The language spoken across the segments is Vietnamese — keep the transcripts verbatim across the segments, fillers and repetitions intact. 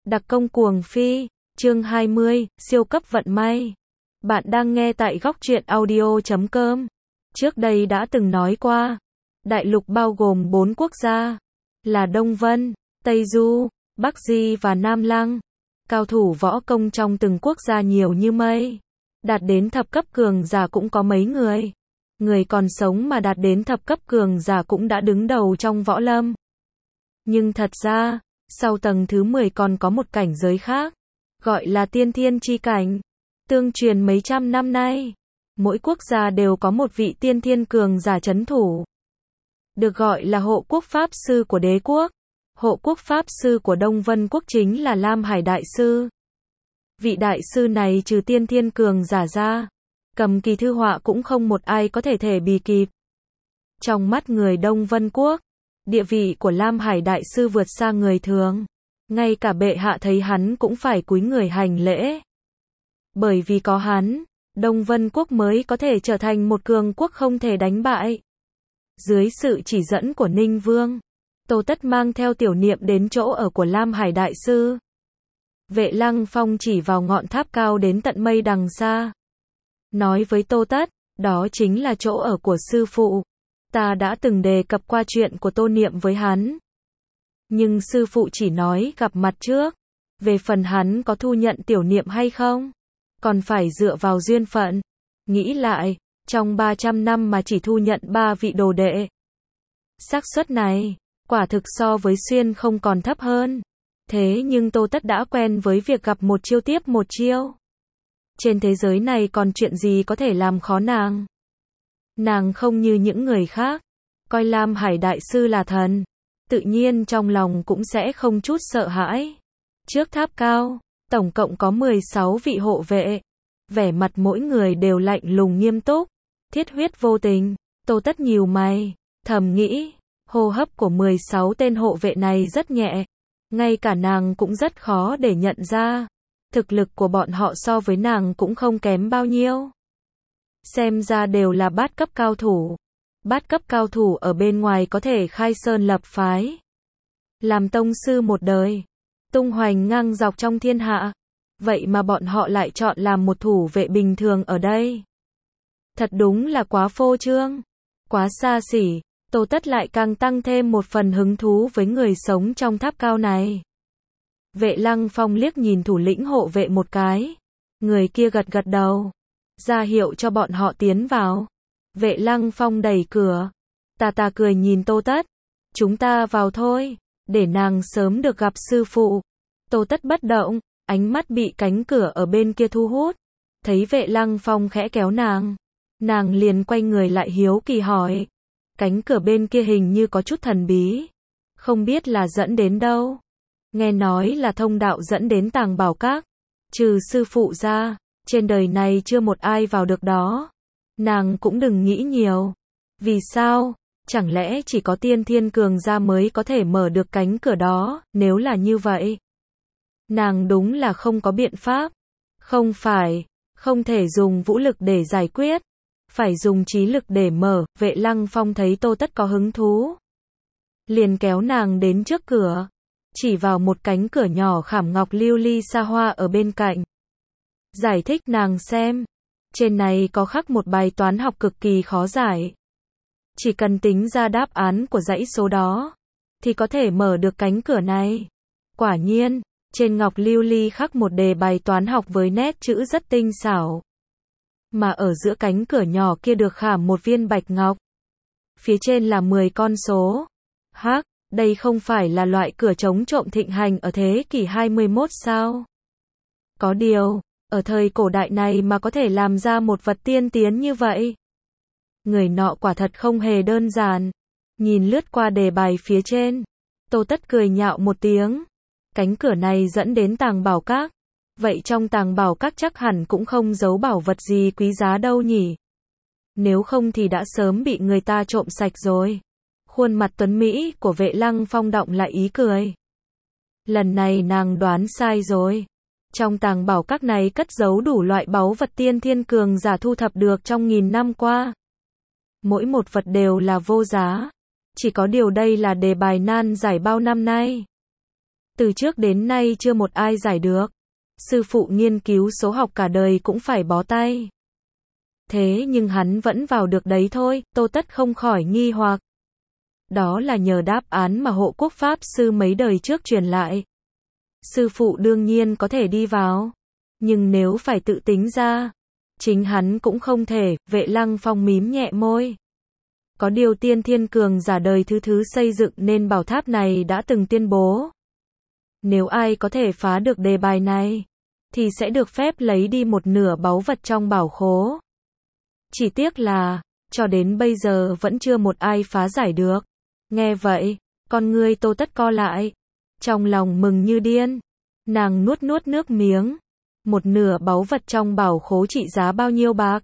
Đặc công cuồng phi, chương hai mươi, siêu cấp vận may. Bạn đang nghe tại góc truyện audio chấm com. Trước đây đã từng nói qua, đại lục bao gồm bốn quốc gia, là Đông Vân, Tây Du, Bắc Di và Nam Lăng. Cao thủ võ công trong từng quốc gia nhiều như mây. Đạt đến thập cấp cường giả cũng có mấy người. Người còn sống mà đạt đến thập cấp cường giả cũng đã đứng đầu trong võ lâm. Nhưng thật ra, sau tầng thứ mười còn có một cảnh giới khác, gọi là tiên thiên chi cảnh. Tương truyền mấy trăm năm nay, mỗi quốc gia đều có một vị tiên thiên cường giả trấn thủ, được gọi là hộ quốc pháp sư của đế quốc. Hộ quốc pháp sư của Đông Vân quốc chính là Lam Hải đại sư. Vị đại sư này trừ tiên thiên cường giả ra, cầm kỳ thư họa cũng không một ai có thể thể bì kịp. Trong mắt người Đông Vân quốc, địa vị của Lam Hải đại sư vượt xa người thường. Ngay cả bệ hạ thấy hắn cũng phải cúi người hành lễ. Bởi vì có hắn, Đông Vân quốc mới có thể trở thành một cường quốc không thể đánh bại. Dưới sự chỉ dẫn của Ninh Vương, Tô Tất mang theo Tiểu Niệm đến chỗ ở của Lam Hải đại sư. Vệ Lăng Phong chỉ vào ngọn tháp cao đến tận mây đằng xa, nói với Tô Tất, đó chính là chỗ ở của sư phụ. Ta đã từng đề cập qua chuyện của Tô Niệm với hắn. Nhưng sư phụ chỉ nói gặp mặt trước. Về phần hắn có thu nhận Tiểu Niệm hay không, còn phải dựa vào duyên phận. Nghĩ lại, trong ba trăm năm mà chỉ thu nhận ba vị đồ đệ. Xác suất này, quả thực so với Xuyên không còn thấp hơn. Thế nhưng Tô Tất đã quen với việc gặp một chiêu tiếp một chiêu. Trên thế giới này còn chuyện gì có thể làm khó nàng. Nàng không như những người khác, coi Lam Hải đại sư là thần, tự nhiên trong lòng cũng sẽ không chút sợ hãi. Trước tháp cao, tổng cộng có mười sáu vị hộ vệ, vẻ mặt mỗi người đều lạnh lùng nghiêm túc, thiết huyết vô tình. Tô Tất nhíu mày, thầm nghĩ, hô hấp của mười sáu tên hộ vệ này rất nhẹ, ngay cả nàng cũng rất khó để nhận ra. Thực lực của bọn họ so với nàng cũng không kém bao nhiêu. Xem ra đều là bát cấp cao thủ. Bát cấp cao thủ ở bên ngoài có thể khai sơn lập phái, làm tông sư một đời, tung hoành ngang dọc trong thiên hạ. Vậy mà bọn họ lại chọn làm một thủ vệ bình thường ở đây. Thật đúng là quá phô trương, quá xa xỉ. Tô Tất lại càng tăng thêm một phần hứng thú với người sống trong tháp cao này. Vệ Lăng Phong liếc nhìn thủ lĩnh hộ vệ một cái. Người kia gật gật đầu, ra hiệu cho bọn họ tiến vào. Vệ Lăng Phong đẩy cửa, tà tà cười nhìn Tô Tất. Chúng ta vào thôi, để nàng sớm được gặp sư phụ. Tô Tất bất động, ánh mắt bị cánh cửa ở bên kia thu hút. Thấy Vệ Lăng Phong khẽ kéo nàng, nàng liền quay người lại hiếu kỳ hỏi. Cánh cửa bên kia hình như có chút thần bí, không biết là dẫn đến đâu. Nghe nói là thông đạo dẫn đến Tàng Bảo Các. Trừ sư phụ ra, trên đời này chưa một ai vào được đó. Nàng cũng đừng nghĩ nhiều. Vì sao? Chẳng lẽ chỉ có tiên thiên cường gia mới có thể mở được cánh cửa đó? Nếu là như vậy, nàng đúng là không có biện pháp. Không phải, không thể dùng vũ lực để giải quyết, phải dùng trí lực để mở. Vệ Lăng Phong thấy Tô Tất có hứng thú, liền kéo nàng đến trước cửa, chỉ vào một cánh cửa nhỏ khảm ngọc lưu ly xa hoa ở bên cạnh. Giải thích nàng xem, trên này có khắc một bài toán học cực kỳ khó giải. Chỉ cần tính ra đáp án của dãy số đó, thì có thể mở được cánh cửa này. Quả nhiên, trên ngọc lưu ly khắc một đề bài toán học với nét chữ rất tinh xảo. Mà ở giữa cánh cửa nhỏ kia được khảm một viên bạch ngọc. Phía trên là mười con số. Hắc, đây không phải là loại cửa trống trộm thịnh hành ở thế kỷ hai mươi mốt sao? Có điều, ở thời cổ đại này mà có thể làm ra một vật tiên tiến như vậy, người nọ quả thật không hề đơn giản. Nhìn lướt qua đề bài phía trên, Tô Tất cười nhạo một tiếng. Cánh cửa này dẫn đến Tàng Bảo Các. Vậy trong Tàng Bảo Các chắc hẳn cũng không giấu bảo vật gì quý giá đâu nhỉ? Nếu không thì đã sớm bị người ta trộm sạch rồi. Khuôn mặt tuấn Mỹ của Vệ Lăng Phong đọng lại ý cười. Lần này nàng đoán sai rồi. Trong Tàng Bảo Các này cất giấu đủ loại báu vật tiên thiên cường giả thu thập được trong nghìn năm qua. Mỗi một vật đều là vô giá. Chỉ có điều đây là đề bài nan giải bao năm nay. Từ trước đến nay chưa một ai giải được. Sư phụ nghiên cứu số học cả đời cũng phải bó tay. Thế nhưng hắn vẫn vào được đấy thôi, Tô Tất không khỏi nghi hoặc. Đó là nhờ đáp án mà hộ quốc pháp sư mấy đời trước truyền lại. Sư phụ đương nhiên có thể đi vào. Nhưng nếu phải tự tính ra, chính hắn cũng không thể, Vệ Lăng Phong mím nhẹ môi. Có điều tiên thiên cường giả đời thứ thứ xây dựng nên bảo tháp này đã từng tuyên bố. Nếu ai có thể phá được đề bài này, thì sẽ được phép lấy đi một nửa báu vật trong bảo khố. Chỉ tiếc là, cho đến bây giờ vẫn chưa một ai phá giải được. Nghe vậy, con ngươi Tô Tất co lại. Trong lòng mừng như điên. Nàng nuốt nuốt nước miếng. Một nửa báu vật trong bảo khố trị giá bao nhiêu bạc?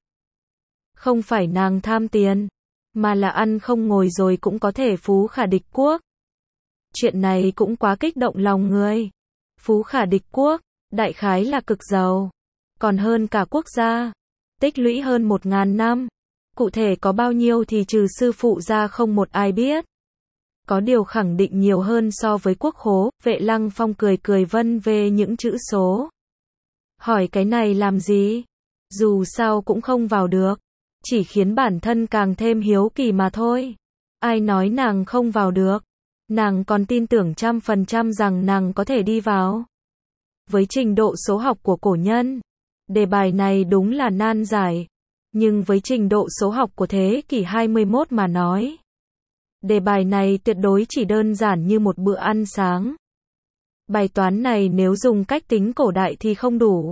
Không phải nàng tham tiền, mà là ăn không ngồi rồi cũng có thể phú khả địch quốc. Chuyện này cũng quá kích động lòng người. Phú khả địch quốc, đại khái là cực giàu. Còn hơn cả quốc gia. Tích lũy hơn một ngàn năm. Cụ thể có bao nhiêu thì trừ sư phụ ra không một ai biết. Có điều khẳng định nhiều hơn so với quốc khố. Vệ Lăng Phong cười cười vân về những chữ số. Hỏi cái này làm gì? Dù sao cũng không vào được. Chỉ khiến bản thân càng thêm hiếu kỳ mà thôi. Ai nói nàng không vào được? Nàng còn tin tưởng trăm phần trăm rằng nàng có thể đi vào. Với trình độ số học của cổ nhân, đề bài này đúng là nan giải. Nhưng với trình độ số học của thế kỷ hai mươi mốt mà nói, đề bài này tuyệt đối chỉ đơn giản như một bữa ăn sáng. Bài toán này nếu dùng cách tính cổ đại thì không đủ.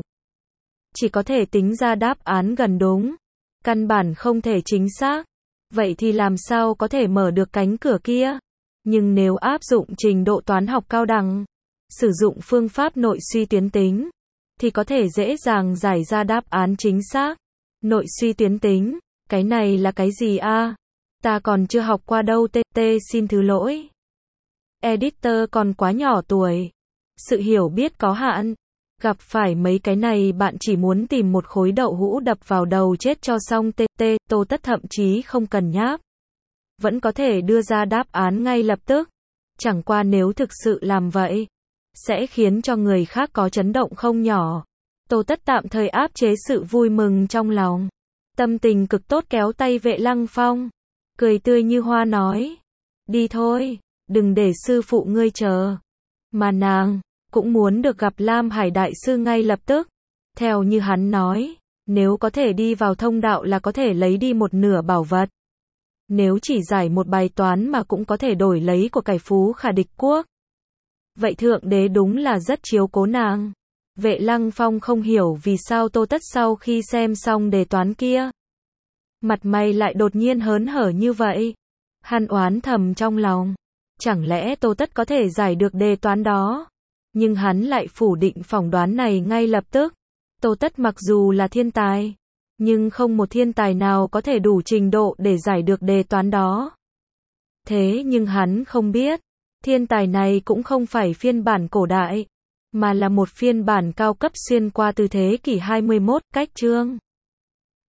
Chỉ có thể tính ra đáp án gần đúng. Căn bản không thể chính xác. Vậy thì làm sao có thể mở được cánh cửa kia? Nhưng nếu áp dụng trình độ toán học cao đẳng, sử dụng phương pháp nội suy tuyến tính, thì có thể dễ dàng giải ra đáp án chính xác. Nội suy tuyến tính, cái này là cái gì a? Ta còn chưa học qua đâu tê tê xin thứ lỗi. Editor còn quá nhỏ tuổi. Sự hiểu biết có hạn. Gặp phải mấy cái này bạn chỉ muốn tìm một khối đậu hũ đập vào đầu chết cho xong tê tê, Tô Tất thậm chí không cần nháp. Vẫn có thể đưa ra đáp án ngay lập tức. Chẳng qua nếu thực sự làm vậy, sẽ khiến cho người khác có chấn động không nhỏ. Tô Tất tạm thời áp chế sự vui mừng trong lòng. Tâm tình cực tốt kéo tay Vệ Lăng Phong. Cười tươi như hoa nói. Đi thôi, đừng để sư phụ ngươi chờ. Mà nàng cũng muốn được gặp Lam Hải Đại Sư ngay lập tức. Theo như hắn nói, nếu có thể đi vào thông đạo là có thể lấy đi một nửa bảo vật. Nếu chỉ giải một bài toán mà cũng có thể đổi lấy của cải phú khả địch quốc. Vậy Thượng Đế đúng là rất chiếu cố nàng. Vệ Lăng Phong không hiểu vì sao Tô Tất sau khi xem xong đề toán kia, mặt mày lại đột nhiên hớn hở như vậy. Hắn oán thầm trong lòng. Chẳng lẽ Tô Tất có thể giải được đề toán đó? Nhưng hắn lại phủ định phỏng đoán này ngay lập tức. Tô Tất mặc dù là thiên tài, nhưng không một thiên tài nào có thể đủ trình độ để giải được đề toán đó. Thế nhưng hắn không biết, thiên tài này cũng không phải phiên bản cổ đại, mà là một phiên bản cao cấp xuyên qua từ thế kỷ hai mươi mốt, cách chương.